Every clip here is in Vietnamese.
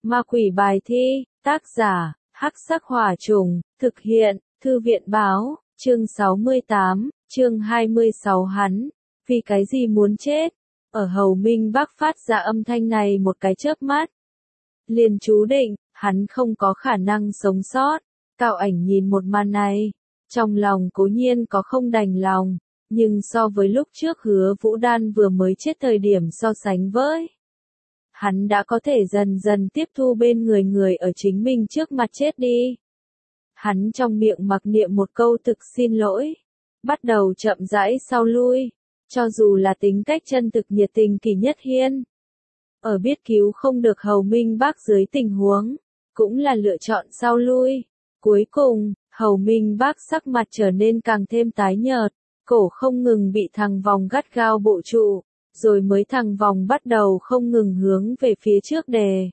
Ma quỷ bài thi, tác giả, Hắc Sắc Hỏa Trùng, thực hiện, Thư viện báo, chương 68, chương 26 hắn, vì cái gì muốn chết? Ở Hầu Minh Bắc phát ra âm thanh này một cái chớp mắt. Liền chú định, hắn không có khả năng sống sót. Cao Ảnh nhìn một màn này, trong lòng cố nhiên có không đành lòng, nhưng so với lúc trước Hứa Vũ Đan vừa mới chết thời điểm so sánh với, hắn đã có thể dần dần tiếp thu bên người ở chính mình trước mặt chết đi. Hắn trong miệng mặc niệm một câu thực xin lỗi, bắt đầu chậm rãi sau lui, cho dù là tính cách chân thực nhiệt tình Kỷ Nhất Hiên. Ở biết cứu không được Hầu Minh Bắc dưới tình huống, cũng là lựa chọn sau lui. Cuối cùng, Hầu Minh Bắc sắc mặt trở nên càng thêm tái nhợt, cổ không ngừng bị thằng vòng gắt gao bộ trụ, rồi mới thằng vòng bắt đầu không ngừng hướng về phía trước đè.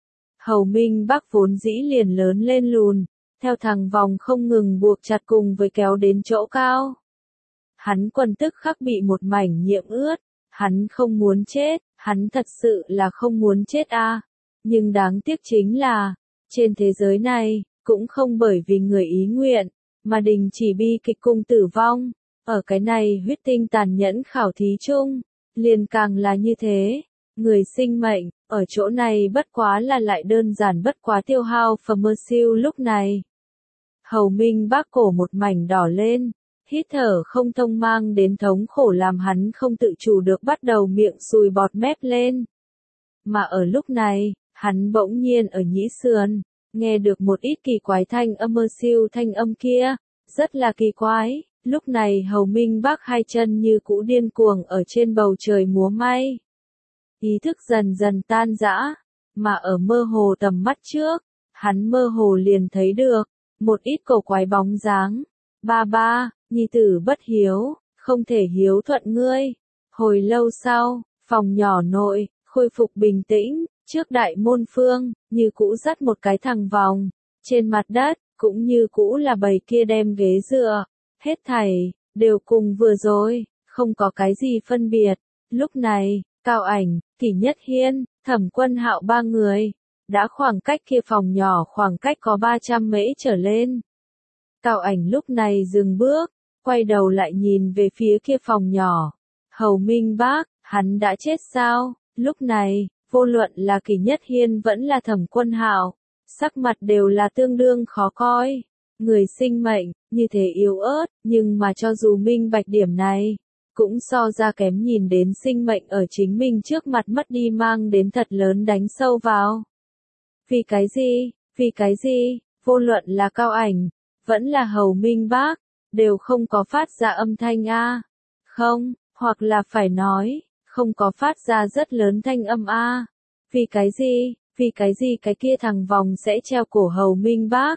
Hầu Minh Bắc vốn dĩ liền lớn lên lùn, theo thằng vòng không ngừng buộc chặt cùng với kéo đến chỗ cao. Hắn quần tức khắc bị một mảnh nhiễm ướt, hắn không muốn chết, hắn thật sự là không muốn chết a. Nhưng đáng tiếc chính là, trên thế giới này, cũng không bởi vì người ý nguyện, mà đình chỉ bi kịch cùng tử vong. Ở cái này huyết tinh tàn nhẫn khảo thí chung, liền càng là như thế. Người sinh mệnh, ở chỗ này bất quá là lại đơn giản bất quá tiêu hao phẩm mơ siêu lúc này. Hầu Minh Bắc cổ một mảnh đỏ lên, hít thở không thông mang đến thống khổ làm hắn không tự chủ được bắt đầu miệng sùi bọt mép lên. Mà ở lúc này, hắn bỗng nhiên ở nhĩ sườn, nghe được một ít kỳ quái thanh âm mơ siêu thanh âm kia, rất là kỳ quái. Lúc này Hầu Minh Bắc hai chân như cũ điên cuồng ở trên bầu trời múa may. Ý thức dần dần tan rã, mà ở mơ hồ tầm mắt trước, hắn mơ hồ liền thấy được một ít cổ quái bóng dáng. Ba, nhi tử bất hiếu, không thể hiếu thuận ngươi. Hồi lâu sau, phòng nhỏ nội, khôi phục bình tĩnh, trước đại môn phương, như cũ dắt một cái thằng vòng. Trên mặt đất, cũng như cũ là bầy kia đem ghế dựa. Hết thảy, đều cùng vừa rồi, không có cái gì phân biệt. Lúc này, Cao Ảnh, Kỷ Nhất Hiên, Thẩm Quân Hạo ba người, đã khoảng cách kia phòng nhỏ khoảng cách có 300 mễ trở lên. Cao Ảnh lúc này dừng bước, quay đầu lại nhìn về phía kia phòng nhỏ. Hầu Minh Bắc, hắn đã chết sao? Lúc này, vô luận là Kỷ Nhất Hiên vẫn là Thẩm Quân Hạo, sắc mặt đều là tương đương khó coi. Người sinh mệnh, như thế yếu ớt, nhưng mà cho dù minh bạch điểm này, cũng so ra kém nhìn đến sinh mệnh ở chính mình trước mặt mất đi mang đến thật lớn đánh sâu vào. Vì cái gì, vô luận là Cao Ảnh, vẫn là Hầu Minh Bắc, đều không có phát ra âm thanh a. Không, hoặc là phải nói, không có phát ra rất lớn thanh âm a. Vì cái gì cái kia thằng vòng sẽ treo cổ Hầu Minh Bắc.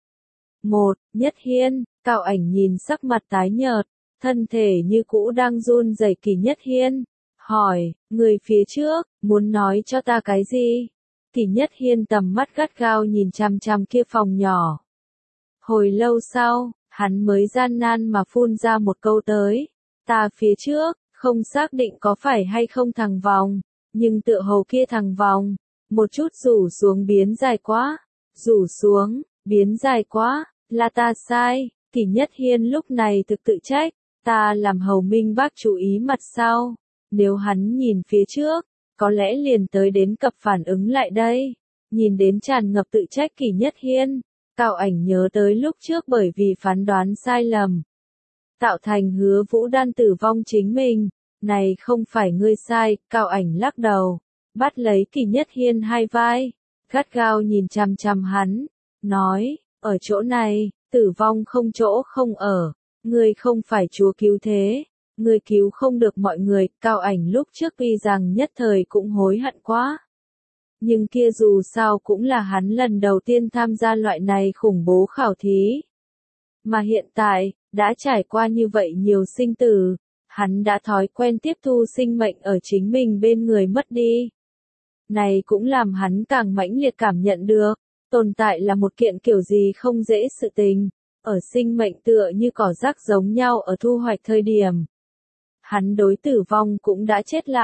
Nhất Hiên, Cao Ảnh nhìn sắc mặt tái nhợt, thân thể như cũ đang run rẩy Kỷ Nhất Hiên, hỏi, người phía trước, muốn nói cho ta cái gì? Kỷ Nhất Hiên tầm mắt gắt gao nhìn chằm chằm kia phòng nhỏ. Hồi lâu sau, hắn mới gian nan mà phun ra một câu tới, ta phía trước, không xác định có phải hay không thằng vòng, nhưng tựa hồ kia thằng vòng, một chút rủ xuống biến dài quá, rủ xuống, biến dài quá. Là ta sai. Kỷ Nhất Hiên lúc này thực tự trách, ta làm Hầu Minh Bắc chú ý mặt sau, nếu hắn nhìn phía trước, có lẽ liền tới đến cập phản ứng lại đây. Nhìn đến tràn ngập tự trách Kỷ Nhất Hiên, Cao Ảnh nhớ tới lúc trước bởi vì phán đoán sai lầm, tạo thành Hứa Vũ Đan tử vong chính mình, này không phải ngươi sai. Cao Ảnh lắc đầu, bắt lấy Kỷ Nhất Hiên hai vai, gắt gao nhìn chằm chằm hắn, nói, ở chỗ này, tử vong không chỗ không ở, ngươi không phải Chúa cứu thế, ngươi cứu không được mọi người. Cao Ảnh lúc trước tuy rằng nhất thời cũng hối hận quá, nhưng kia dù sao cũng là hắn lần đầu tiên tham gia loại này khủng bố khảo thí. Mà hiện tại, đã trải qua như vậy nhiều sinh tử, hắn đã thói quen tiếp thu sinh mệnh ở chính mình bên người mất đi. Này cũng làm hắn càng mãnh liệt cảm nhận được, tồn tại là một kiện kiểu gì không dễ sự tình, ở sinh mệnh tựa như cỏ rác giống nhau ở thu hoạch thời điểm. Hắn đối tử vong cũng đã chết lặng,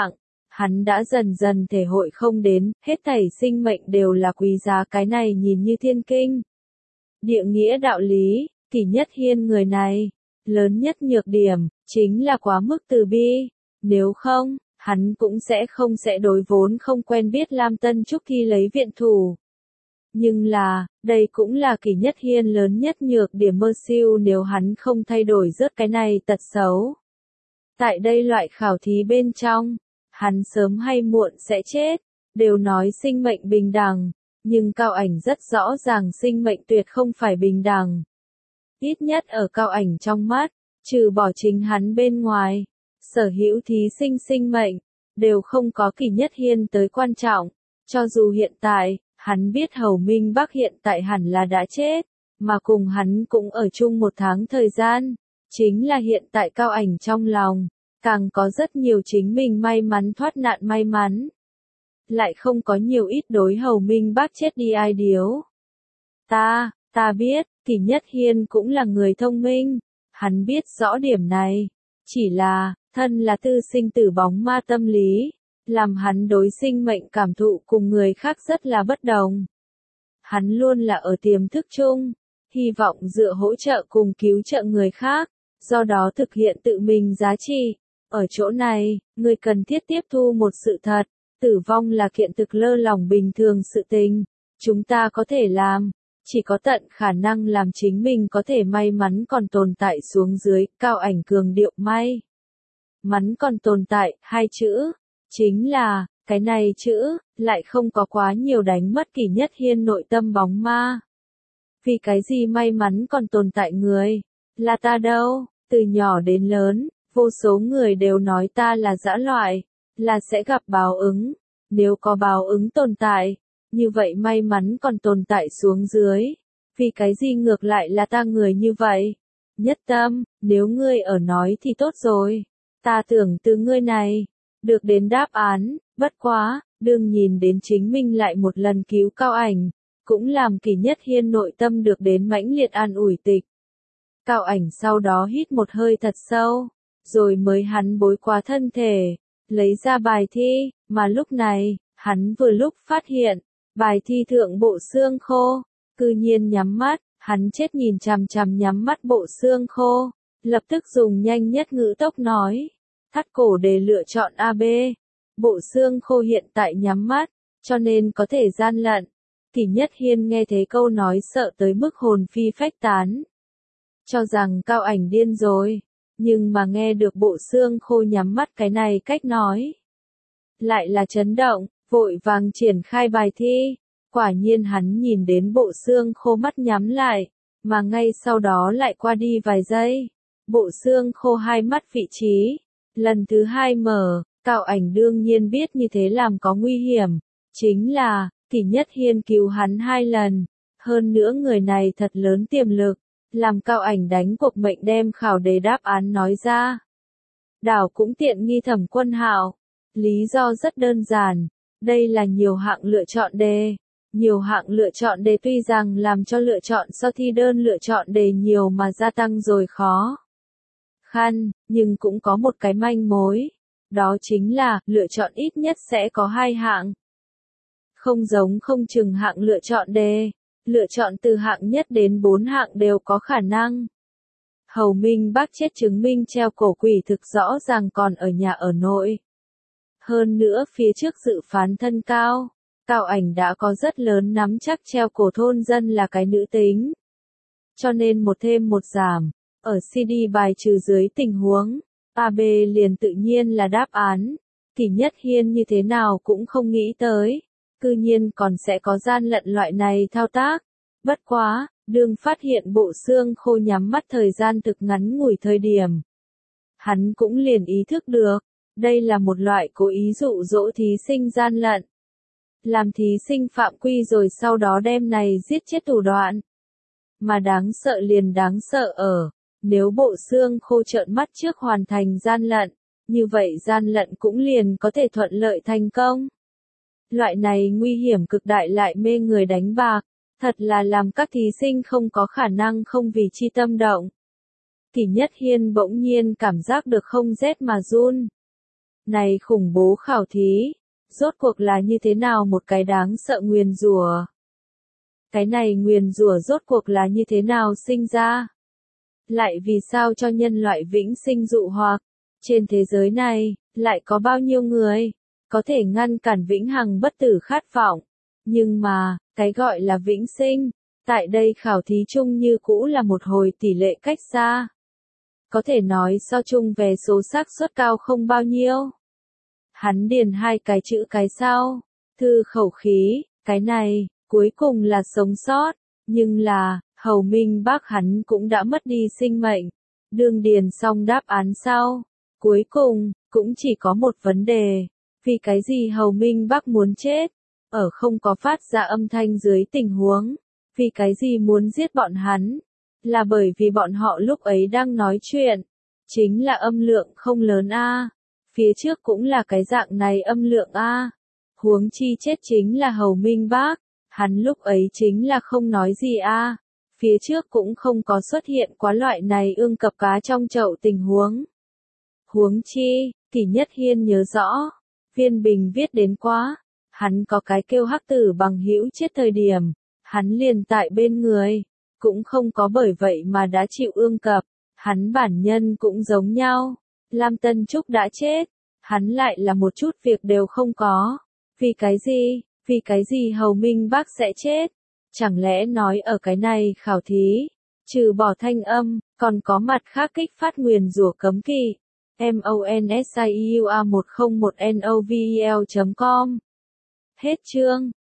Hắn đã dần dần thể hội không đến, hết thảy sinh mệnh đều là quý giá, cái này nhìn như thiên kinh địa nghĩa đạo lý. Kỷ Nhất Hiên người này, lớn nhất nhược điểm, chính là quá mức từ bi. Nếu không, hắn cũng sẽ đối vốn không quen biết Lam Tân Trúc Thi lấy viện thủ. Nhưng là, đây cũng là Kỷ Nhất Hiên lớn nhất nhược điểm mơ siêu nếu hắn không thay đổi rớt cái này tật xấu. Tại đây loại khảo thí bên trong, hắn sớm hay muộn sẽ chết, đều nói sinh mệnh bình đẳng, nhưng Cao Ảnh rất rõ ràng sinh mệnh tuyệt không phải bình đẳng. Ít nhất ở Cao Ảnh trong mắt, trừ bỏ chính hắn bên ngoài, sở hữu thí sinh sinh mệnh, đều không có Kỷ Nhất Hiên tới quan trọng. Cho dù hiện tại, hắn biết Hầu Minh Bắc hiện tại hẳn là đã chết, mà cùng hắn cũng ở chung 1 tháng thời gian, chính là hiện tại Cao Ảnh trong lòng, càng có rất nhiều chính mình may mắn thoát nạn may mắn. Lại không có nhiều ít đối Hầu Minh Bắc chết đi ai điếu. Ta biết, Kỷ Nhất Hiên cũng là người thông minh, hắn biết rõ điểm này, chỉ là, thân là tư sinh tử bóng ma tâm lý, làm hắn đối sinh mệnh cảm thụ cùng người khác rất là bất đồng. Hắn luôn là ở tiềm thức chung, hy vọng dựa hỗ trợ cùng cứu trợ người khác, do đó thực hiện tự mình giá trị. Ở chỗ này, người cần thiết tiếp thu một sự thật, tử vong là kiện thực lơ lỏng bình thường sự tình, chúng ta có thể làm, chỉ có tận khả năng làm chính mình có thể may mắn còn tồn tại xuống dưới. Cao Ảnh cường điệu may mắn còn tồn tại, 2 chữ, chính là, cái này chữ, lại không có quá nhiều đánh mất Kỷ Nhất Hiên nội tâm bóng ma. Vì cái gì may mắn còn tồn tại người, là ta đâu, từ nhỏ đến lớn, vô số người đều nói ta là dã loại, là sẽ gặp báo ứng, nếu có báo ứng tồn tại, như vậy may mắn còn tồn tại xuống dưới, vì cái gì ngược lại là ta người như vậy. Nhất Tâm, nếu ngươi ở nói thì tốt rồi, ta tưởng từ ngươi này, được đến đáp án, bất quá, đương nhìn đến chính mình lại một lần cứu Cao Ảnh, cũng làm Kỷ Nhất Hiên nội tâm được đến mãnh liệt an ủi tịch. Cao Ảnh sau đó hít một hơi thật sâu, rồi mới hắn bối qua thân thể, lấy ra bài thi, mà lúc này, hắn vừa lúc phát hiện, bài thi thượng bộ xương khô, cư nhiên nhắm mắt, hắn chết nhìn chằm chằm nhắm mắt bộ xương khô, lập tức dùng nhanh nhất ngữ tốc nói, thắt cổ để lựa chọn AB, bộ xương khô hiện tại nhắm mắt, cho nên có thể gian lận. Kỷ Nhất Hiên nghe thấy câu nói sợ tới mức hồn phi phách tán, cho rằng Cao Ảnh điên rồi, nhưng mà nghe được bộ xương khô nhắm mắt cái này cách nói, lại là chấn động, vội vàng triển khai bài thi. Quả nhiên hắn nhìn đến bộ xương khô mắt nhắm lại, mà ngay sau đó lại qua đi vài giây, bộ xương khô hai mắt vị trí, lần thứ 2 mở. Cao Ảnh đương nhiên biết như thế làm có nguy hiểm, chính là, Kỷ Nhất Hiên cứu hắn 2 lần, hơn nữa người này thật lớn tiềm lực, làm Cao Ảnh đánh cuộc mệnh đem khảo đề đáp án nói ra. Đảo cũng tiện nghi Thẩm Quân Hạo, lý do rất đơn giản, đây là nhiều hạng lựa chọn đề. Nhiều hạng lựa chọn đề tuy rằng làm cho lựa chọn so thi đơn lựa chọn đề nhiều mà gia tăng rồi khó khăn, nhưng cũng có một cái manh mối. Đó chính là, lựa chọn ít nhất sẽ có 2 hạng. Không giống không chừng hạng lựa chọn đề, lựa chọn từ hạng nhất đến 4 hạng đều có khả năng. Hầu Minh Bắc chết chứng minh treo cổ quỷ thực rõ ràng còn ở nhà ở nội. Hơn nữa phía trước dự phán thân cao, Cao Ảnh đã có rất lớn nắm chắc treo cổ thôn dân là cái nữ tính. Cho nên một thêm một giảm, ở CD bài trừ dưới tình huống, AB liền tự nhiên là đáp án. Kỷ Nhất Hiên như thế nào cũng không nghĩ tới, cư nhiên còn sẽ có gian lận loại này thao tác. Bất quá, đương phát hiện bộ xương khô nhắm mắt thời gian thực ngắn ngủi thời điểm, hắn cũng liền ý thức được, đây là một loại cố ý dụ dỗ thí sinh gian lận. Làm thí sinh phạm quy rồi sau đó đem này giết chết thủ đoạn. Mà đáng sợ liền đáng sợ ở, nếu bộ xương khô trợn mắt trước hoàn thành gian lận, như vậy gian lận cũng liền có thể thuận lợi thành công. Loại này nguy hiểm cực đại lại mê người đánh bạc, thật là làm các thí sinh không có khả năng không vì chi tâm động. Kỷ Nhất Hiên bỗng nhiên cảm giác được không rét mà run. Này khủng bố khảo thí, rốt cuộc là như thế nào một cái đáng sợ nguyền rủa? Cái này nguyền rủa rốt cuộc là như thế nào sinh ra? Lại vì sao cho nhân loại vĩnh sinh dụ hoặc? Trên thế giới này, lại có bao nhiêu người có thể ngăn cản vĩnh hằng bất tử khát vọng? Nhưng mà, cái gọi là vĩnh sinh, tại đây khảo thí chung như cũ là một hồi tỷ lệ cách xa. Có thể nói so chung về số xác suất cao không bao nhiêu. Hắn điền hai cái chữ cái sau, thư khẩu khí, cái này, cuối cùng là sống sót, nhưng là, Hầu Minh Bác hắn cũng đã mất đi sinh mệnh. Đương điền xong đáp án sau, cuối cùng, cũng chỉ có một vấn đề, vì cái gì Hầu Minh Bác muốn chết, ở không có phát ra âm thanh dưới tình huống, vì cái gì muốn giết bọn hắn, là bởi vì bọn họ lúc ấy đang nói chuyện, chính là âm lượng không lớn a. Phía trước cũng là cái dạng này âm lượng a. Huống chi chết chính là Hầu Minh Bác, hắn lúc ấy chính là không nói gì a. Phía trước cũng không có xuất hiện quá loại này ương cập cá trong chậu tình huống. Huống chi, Kỷ Nhất Hiên nhớ rõ, Viên Bình viết đến quá, hắn có cái kêu Hắc Tử bằng hữu chết thời điểm, hắn liền tại bên người, cũng không có bởi vậy mà đã chịu ương cập, hắn bản nhân cũng giống nhau. Lam Tân Trúc đã chết, hắn lại là một chút việc đều không có. Vì cái gì? Vì cái gì Hầu Minh Bác sẽ chết? Chẳng lẽ nói ở cái này khảo thí, trừ bỏ thanh âm, còn có mặt khác kích phát nguyền rủa cấm kỵ. MONSIUA101NOVEL.com Hết chương.